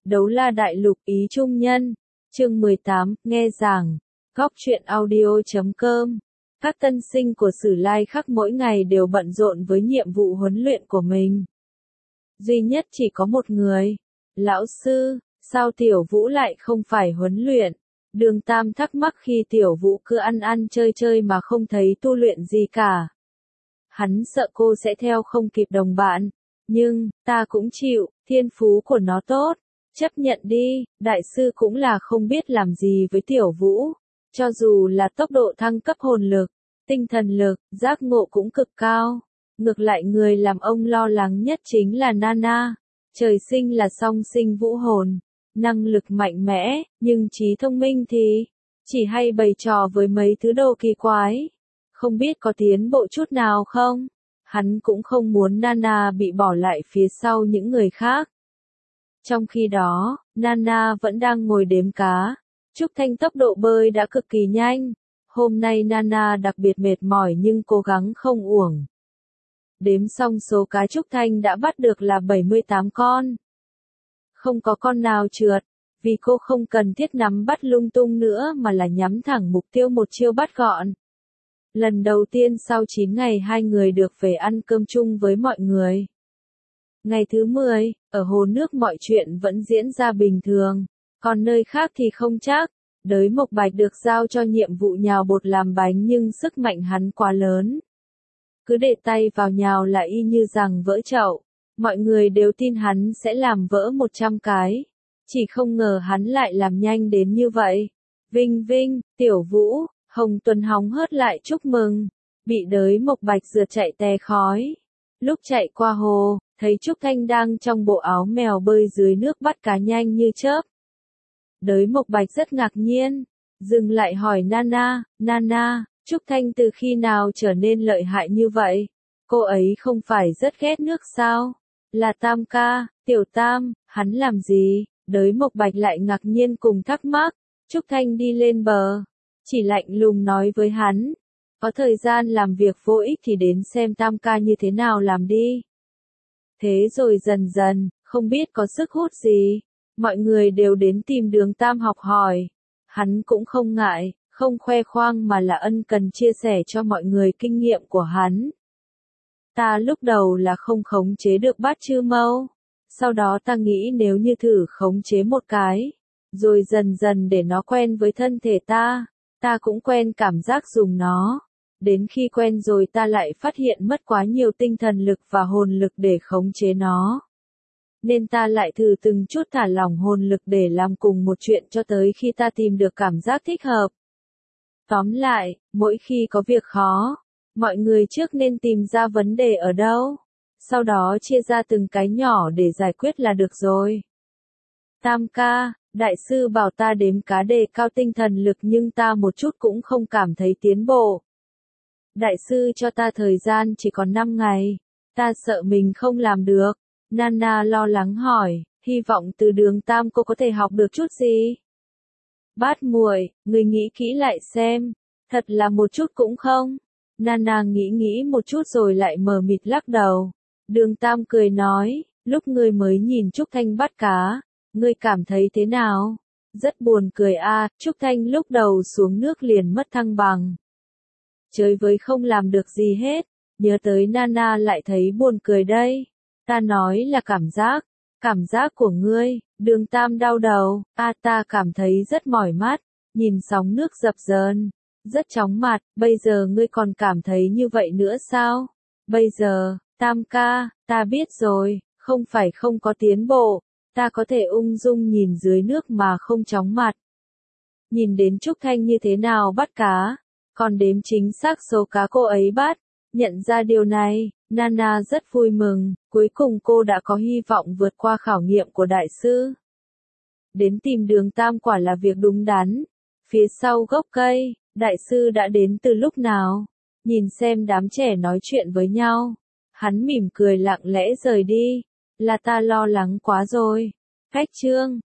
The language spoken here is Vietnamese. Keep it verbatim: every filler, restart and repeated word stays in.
Đấu La Đại Lục ý trung nhân, chương mười tám, nghe giảng, góc truyện audio chấm com. Các tân sinh của Sử Lai Khắc mỗi ngày đều bận rộn với nhiệm vụ huấn luyện của mình. Duy nhất chỉ có một người. Lão sư, sao Tiểu Vũ lại không phải huấn luyện? Đường Tam thắc mắc khi Tiểu Vũ cứ ăn ăn chơi chơi mà không thấy tu luyện gì cả. Hắn sợ cô sẽ theo không kịp đồng bạn. Nhưng, ta cũng chịu, thiên phú của nó tốt. Chấp nhận đi, đại sư cũng là không biết làm gì với Tiểu Vũ. Cho dù là tốc độ thăng cấp hồn lực, tinh thần lực, giác ngộ cũng cực cao. Ngược lại người làm ông lo lắng nhất chính là Nana. Trời sinh là song sinh vũ hồn, năng lực mạnh mẽ, nhưng trí thông minh thì chỉ hay bày trò với mấy thứ đồ kỳ quái. Không biết có tiến bộ chút nào không? Hắn cũng không muốn Nana bị bỏ lại phía sau những người khác. Trong khi đó, Nana vẫn đang ngồi đếm cá. Trúc Thanh tốc độ bơi đã cực kỳ nhanh. Hôm nay Nana đặc biệt mệt mỏi nhưng cố gắng không uổng. Đếm xong số cá Trúc Thanh đã bắt được là bảy mươi tám con. Không có con nào trượt, vì cô không cần thiết nắm bắt lung tung nữa mà là nhắm thẳng mục tiêu một chiêu bắt gọn. Lần đầu tiên sau chín ngày hai người được về ăn cơm chung với mọi người. Ngày thứ mười, ở hồ nước mọi chuyện vẫn diễn ra bình thường, còn nơi khác thì không chắc. Đới Mộc Bạch được giao cho nhiệm vụ nhào bột làm bánh nhưng sức mạnh hắn quá lớn. Cứ để tay vào nhào là y như rằng vỡ chậu. Mọi người đều tin hắn sẽ làm vỡ một trăm cái. Chỉ không ngờ hắn lại làm nhanh đến như vậy. Vinh Vinh, Tiểu Vũ, Hồng Tuấn hóng hớt lại chúc mừng. Bị Đới Mộc Bạch rượt chạy tè khói. Lúc chạy qua hồ, thấy Trúc Thanh đang trong bộ áo mèo bơi dưới nước bắt cá nhanh như chớp. Đới Mộc Bạch rất ngạc nhiên. Dừng lại hỏi Nana, Nana, Trúc Thanh từ khi nào trở nên lợi hại như vậy? Cô ấy không phải rất ghét nước sao? Là Tam ca, Tiểu Tam, hắn làm gì? Đới Mộc Bạch lại ngạc nhiên cùng thắc mắc. Trúc Thanh đi lên bờ, chỉ lạnh lùng nói với hắn. Có thời gian làm việc vô ích thì đến xem Tam ca như thế nào làm đi. Thế rồi dần dần, không biết có sức hút gì. Mọi người đều đến tìm Đường Tam học hỏi. Hắn cũng không ngại, không khoe khoang mà là ân cần chia sẻ cho mọi người kinh nghiệm của hắn. Ta lúc đầu là không khống chế được bát chư mâu. Sau đó ta nghĩ nếu như thử khống chế một cái, rồi dần dần để nó quen với thân thể ta, ta cũng quen cảm giác dùng nó. Đến khi quen rồi ta lại phát hiện mất quá nhiều tinh thần lực và hồn lực để khống chế nó. Nên ta lại thử từng chút thả lỏng hồn lực để làm cùng một chuyện cho tới khi ta tìm được cảm giác thích hợp. Tóm lại, mỗi khi có việc khó, mọi người trước nên tìm ra vấn đề ở đâu, sau đó chia ra từng cái nhỏ để giải quyết là được rồi. Tam ca, đại sư bảo ta đếm cá đề cao tinh thần lực nhưng ta một chút cũng không cảm thấy tiến bộ. Đại sư cho ta thời gian chỉ còn năm ngày, ta sợ mình không làm được. Nana lo lắng hỏi, hy vọng từ Đường Tam cô có thể học được chút gì. Bát muội, người nghĩ kỹ lại xem, thật là một chút cũng không. Nana nghĩ nghĩ một chút rồi lại mờ mịt lắc đầu. Đường Tam cười nói, lúc ngươi mới nhìn Trúc Thanh bắt cá, ngươi cảm thấy thế nào? Rất buồn cười a, à, Trúc Thanh lúc đầu xuống nước liền mất thăng bằng. Chơi với không làm được gì hết, nhớ tới Nana lại thấy buồn cười đây. Ta nói là cảm giác, cảm giác của ngươi. Đường Tam đau đầu, a à, ta cảm thấy rất mỏi mắt, nhìn sóng nước dập dờn, rất chóng mặt, bây giờ ngươi còn cảm thấy như vậy nữa sao? Bây giờ, Tam ca, ta biết rồi, không phải không có tiến bộ, ta có thể ung dung nhìn dưới nước mà không chóng mặt. Nhìn đến Trúc Thanh như thế nào bắt cá, còn đếm chính xác số cá cô ấy bắt, nhận ra điều này, Nana rất vui mừng, cuối cùng cô đã có hy vọng vượt qua khảo nghiệm của đại sư. Đến tìm Đường Tam quả là việc đúng đắn. Phía sau gốc cây, đại sư đã đến từ lúc nào? Nhìn xem đám trẻ nói chuyện với nhau. Hắn mỉm cười lặng lẽ rời đi. Là ta lo lắng quá rồi. Cách chương.